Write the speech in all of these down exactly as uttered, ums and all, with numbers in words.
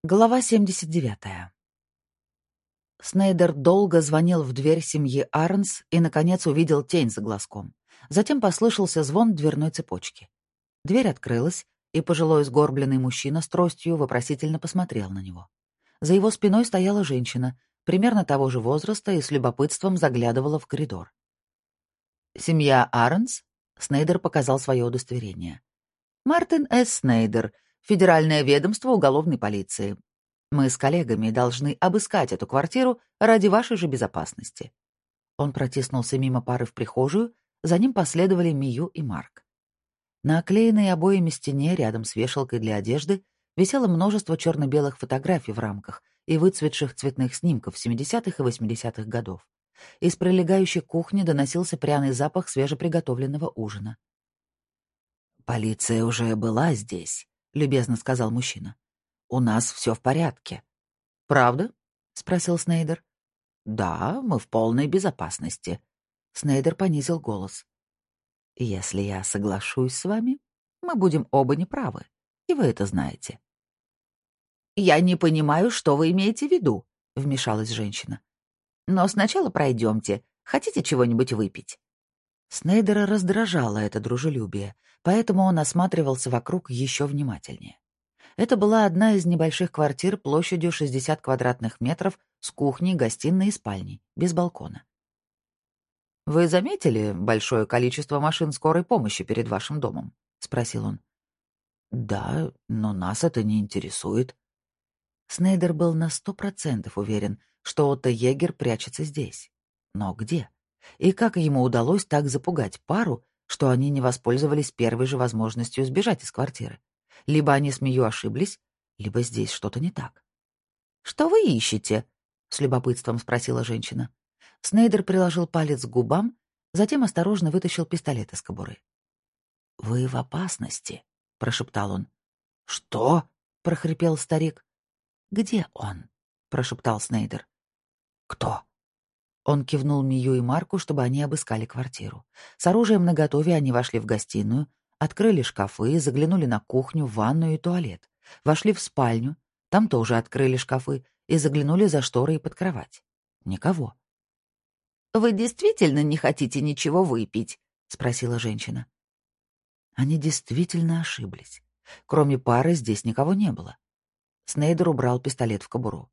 Глава семьдесят девятая. Снейдер долго звонил в дверь семьи Арнс и, наконец, увидел тень за глазком. Затем послышался звон дверной цепочки. Дверь открылась, и пожилой сгорбленный мужчина с тростью вопросительно посмотрел на него. За его спиной стояла женщина, примерно того же возраста, и с любопытством заглядывала в коридор. «Семья Арнс?» — Снейдер показал свое удостоверение. «Мартин С. Снейдер, Федеральное ведомство уголовной полиции. Мы с коллегами должны обыскать эту квартиру ради вашей же безопасности». Он протиснулся мимо пары в прихожую, за ним последовали Мию и Марк. На оклеенной обоями стене, рядом с вешалкой для одежды, висело множество черно-белых фотографий в рамках и выцветших цветных снимков семидесятых и восьмидесятых годов. Из прилегающей кухни доносился пряный запах свежеприготовленного ужина. «Полиция уже была здесь», — любезно сказал мужчина. «У нас все в порядке». «Правда?» — спросил Снейдер. «Да, мы в полной безопасности». Снейдер понизил голос. «Если я соглашусь с вами, мы будем оба неправы, и вы это знаете». «Я не понимаю, что вы имеете в виду», — вмешалась женщина. «Но сначала пройдемте. Хотите чего-нибудь выпить?» Снейдера раздражало это дружелюбие, поэтому он осматривался вокруг еще внимательнее. Это была одна из небольших квартир площадью шестьдесят квадратных метров с кухней, гостиной и спальней, без балкона. «Вы заметили большое количество машин скорой помощи перед вашим домом?» — спросил он. «Да, но нас это не интересует». Снейдер был на сто процентов уверен, что Отто Егер прячется здесь. Но где? И как ему удалось так запугать пару, что они не воспользовались первой же возможностью сбежать из квартиры? Либо они с Мию ошиблись, либо здесь что-то не так. «Что вы ищете?» — с любопытством спросила женщина. Снейдер приложил палец к губам, затем осторожно вытащил пистолет из кобуры. «Вы в опасности», — прошептал он. «Что?» — прохрипел старик. «Где он?» — прошептал Снейдер. «Кто?» Он кивнул Мию и Марку, чтобы они обыскали квартиру. С оружием наготове они вошли в гостиную, открыли шкафы, заглянули на кухню, ванную и туалет. Вошли в спальню, там тоже открыли шкафы и заглянули за шторы и под кровать. Никого. «Вы действительно не хотите ничего выпить?» — спросила женщина. Они действительно ошиблись. Кроме пары здесь никого не было. Снейдер убрал пистолет в кобуру.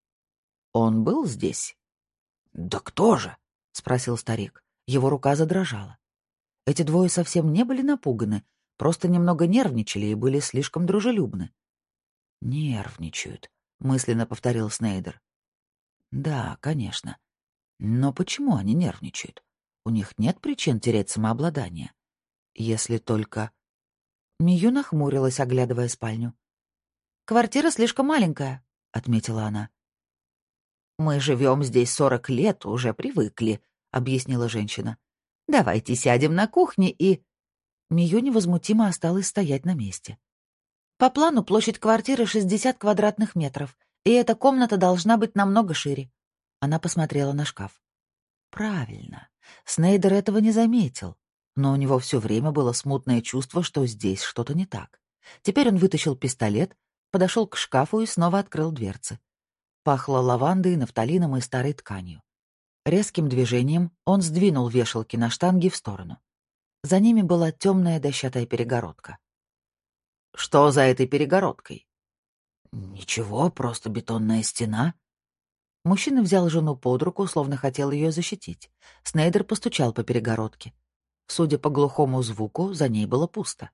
«Он был здесь?» «Да кто же?» — спросил старик. Его рука задрожала. Эти двое совсем не были напуганы, просто немного нервничали и были слишком дружелюбны. «Нервничают», — мысленно повторил Снейдер. «Да, конечно. Но почему они нервничают? У них нет причин терять самообладание. Если только...» Мию нахмурилась, оглядывая спальню. «Квартира слишком маленькая», — отметила она. «Мы живем здесь сорок лет, уже привыкли», — объяснила женщина. «Давайте сядем на кухне и...» Мию невозмутимо осталась стоять на месте. «По плану площадь квартиры шестьдесят квадратных метров, и эта комната должна быть намного шире». Она посмотрела на шкаф. «Правильно. Снейдер этого не заметил, но у него все время было смутное чувство, что здесь что-то не так. Теперь он вытащил пистолет, подошел к шкафу и снова открыл дверцы. Пахло лавандой, нафталином и старой тканью. Резким движением он сдвинул вешалки на штанги в сторону. За ними была темная дощатая перегородка. «Что за этой перегородкой?» «Ничего, просто бетонная стена». Мужчина взял жену под руку, словно хотел ее защитить. Снейдер постучал по перегородке. Судя по глухому звуку, за ней было пусто.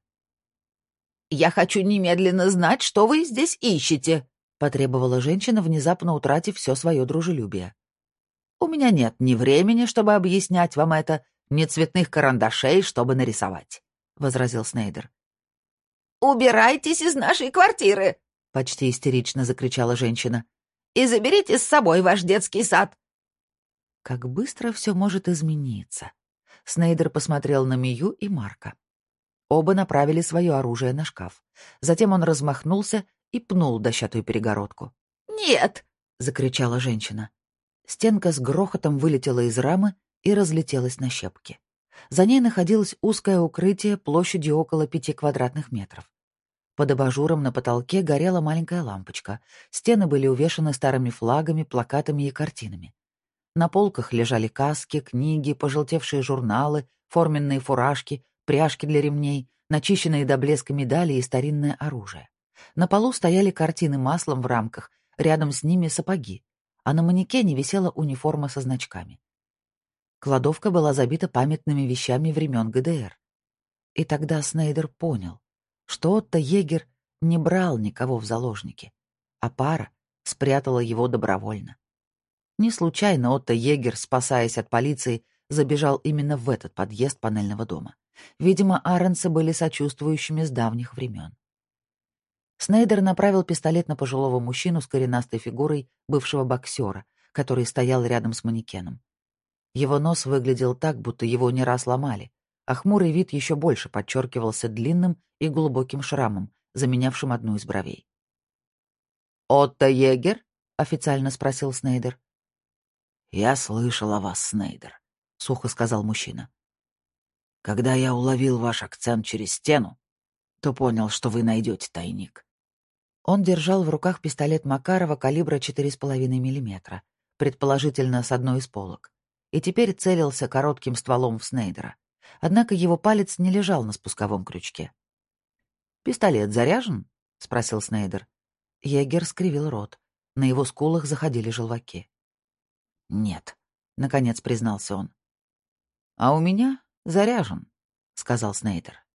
«Я хочу немедленно знать, что вы здесь ищете», — потребовала женщина, внезапно утратив все свое дружелюбие. «У меня нет ни времени, чтобы объяснять вам это, ни цветных карандашей, чтобы нарисовать», — возразил Снейдер. «Убирайтесь из нашей квартиры!» — почти истерично закричала женщина. «И заберите с собой ваш детский сад!» Как быстро все может измениться. Снейдер посмотрел на Мию и Марка. Оба направили свое оружие на шкаф. Затем он размахнулся и пнул дощатую перегородку. «Нет!» — закричала женщина. Стенка с грохотом вылетела из рамы и разлетелась на щепки. За ней находилось узкое укрытие площадью около пяти квадратных метров. Под абажуром на потолке горела маленькая лампочка. Стены были увешаны старыми флагами, плакатами и картинами. На полках лежали каски, книги, пожелтевшие журналы, форменные фуражки, пряжки для ремней, начищенные до блеска медали и старинное оружие. На полу стояли картины маслом в рамках, рядом с ними сапоги, а на манекене висела униформа со значками. Кладовка была забита памятными вещами времен ГДР. И тогда Снейдер понял, что Отто Егер не брал никого в заложники, а пара спрятала его добровольно. Не случайно Отто Егер, спасаясь от полиции, забежал именно в этот подъезд панельного дома. Видимо, Аренсы были сочувствующими с давних времен. Снейдер направил пистолет на пожилого мужчину с коренастой фигурой бывшего боксера, который стоял рядом с манекеном. Его нос выглядел так, будто его не раз ломали, а хмурый вид еще больше подчеркивался длинным и глубоким шрамом, заменявшим одну из бровей. «Отто Егер?» — официально спросил Снейдер. «Я слышал о вас, Снейдер», — сухо сказал мужчина. «Когда я уловил ваш акцент через стену, то понял, что вы найдете тайник». Он держал в руках пистолет Макарова калибра четыре с половиной миллиметра, предположительно с одной из полок, и теперь целился коротким стволом в Снейдера. Однако его палец не лежал на спусковом крючке. «Пистолет заряжен?» — спросил Снейдер. Егер скривил рот. На его скулах заходили желваки. «Нет», — наконец признался он. «А у меня заряжен», — сказал Снейдер.